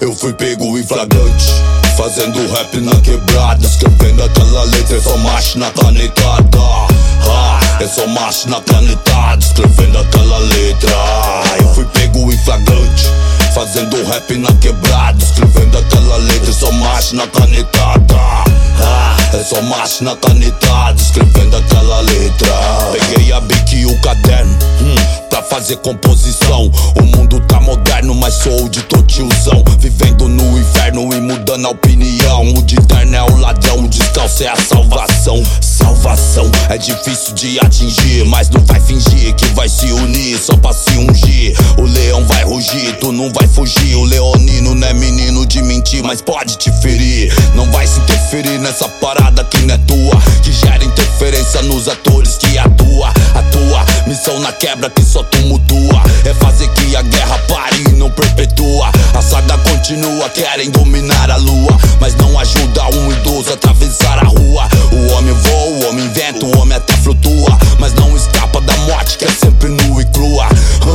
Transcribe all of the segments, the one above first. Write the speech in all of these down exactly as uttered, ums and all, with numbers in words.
Eu fui pego em flagrante, fazendo rap na quebrada, escrevendo aquela letra, é só máquina canetada. Ah, é só máquina canetada, escrevendo aquela letra. Eu fui pego em flagrante, fazendo rap na quebrada, escrevendo aquela letra, é só máquina canetada. Ah, é só máquina canetada, escrevendo aquela letra. Peguei a bic e o caderno hum, pra fazer composição. O mundo tá moderno, mas sou o dito tiozão, vivendo no inferno e mudando a opinião. O de terno é o ladrão, o descalço é a salvação. Salvação é difícil de atingir, mas não vai fingir que vai se unir só pra se ungir. O leão vai rugir, tu não vai fugir. O leonino não é menino de mentir, mas pode te ferir. Não vai se interferir nessa parada que não é tua, que gera interferência nos atores que atua. A tua missão na quebra que só tu mutua é fazer que a guerra pare e não perpetua. A saga continua, querem dominar a lua, mas não ajuda um idoso a atravessar a rua. O homem voa, o homem inventa, o homem até flutua, mas não escapa da morte que é sempre nua e crua.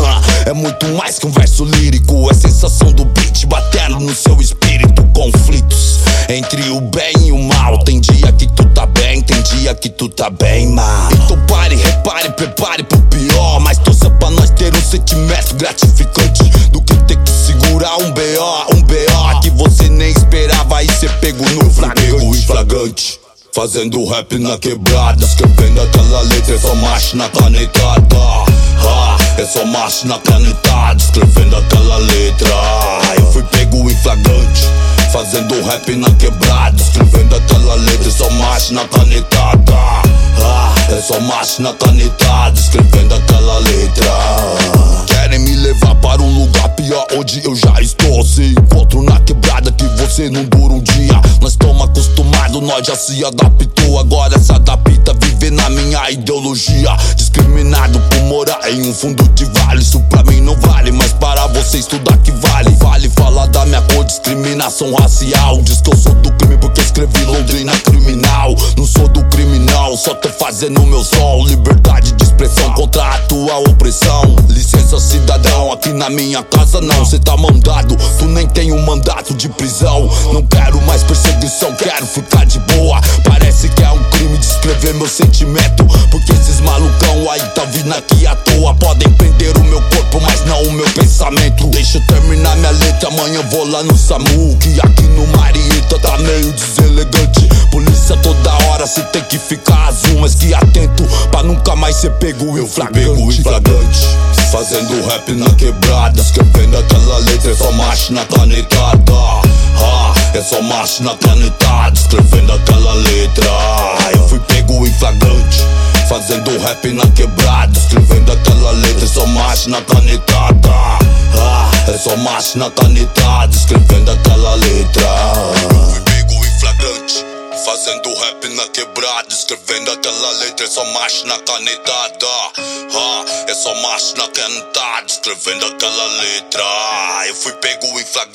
É muito mais que um verso lírico, é sensação do beat batendo no seu espírito. Conflitos entre o bem e o mal, tem dia que tu tá bem, tem dia que tu tá bem mal. Então pare, repare, prepare pro pior, mas torça pra nós ter um sentimento gratificante do que ter que segurar um B O, um B O que você nem esperava e ser pego no flagrante. flagrante Fazendo rap na quebrada, escrevendo aquela letra, é só máquina canetada. Ah, é só máquina canetada, escrevendo aquela letra. Eu fui pego em flagrante, fazendo rap na quebrada, escrevendo aquela letra, é só máquina canetada. Ah, é só máquina canetada, escrevendo aquela letra. Querem me levar para um lugar pior, onde eu já estou. Se encontro na quebrada que você não dura um dia. Nós estamos acostumados, nós já se adaptou. Agora se adapta, viver na minha ideologia. Discriminado por morar em um fundo de vale. Isso pra mim não vale, mas para você estudar que vale. Vale falar da minha cor, discriminação racial. Diz que eu sou do crime porque escrevi Londrina criminal. Não sou do criminal, só tô fazendo meu som. Liberdade de expressão contra a tua opressão. Licença cidadão, aqui na minha casa não. Cê tá mandado, tu nem tem um mandato de prisão. Não quero mais perseguição, quero ficar de boa. Parece que é um crime descrever meu sentimento, porque esses malucão aí tá vindo aqui à toa. Podem prender o meu corpo, mas não o meu pensamento. Deixa eu terminar minha letra, amanhã vou lá no SAMU, que aqui no Marieta tá meio deselegante. Polícia toda hora, cê tem que ficar azul, mas que atento pra nunca mais ser pego em flagrante. flagrante Fazendo rap na quebrada, escrevendo aquela letra, é só máquina canetada. Ah, é só máquina canetada, escrevendo aquela letra. Eu fui pego em flagrante, fazendo rap na quebrada, escrevendo aquela letra, é só máquina canetada. Ah, é só máquina canetada, escrevendo aquela letra. Eu fui pego em flagrante, fazendo rap na quebrada, escrevendo aquela letra, é só máquina canetada. Ah, é só máquina canetada, escrevendo aquela letra. Eu fui pego em flagrante.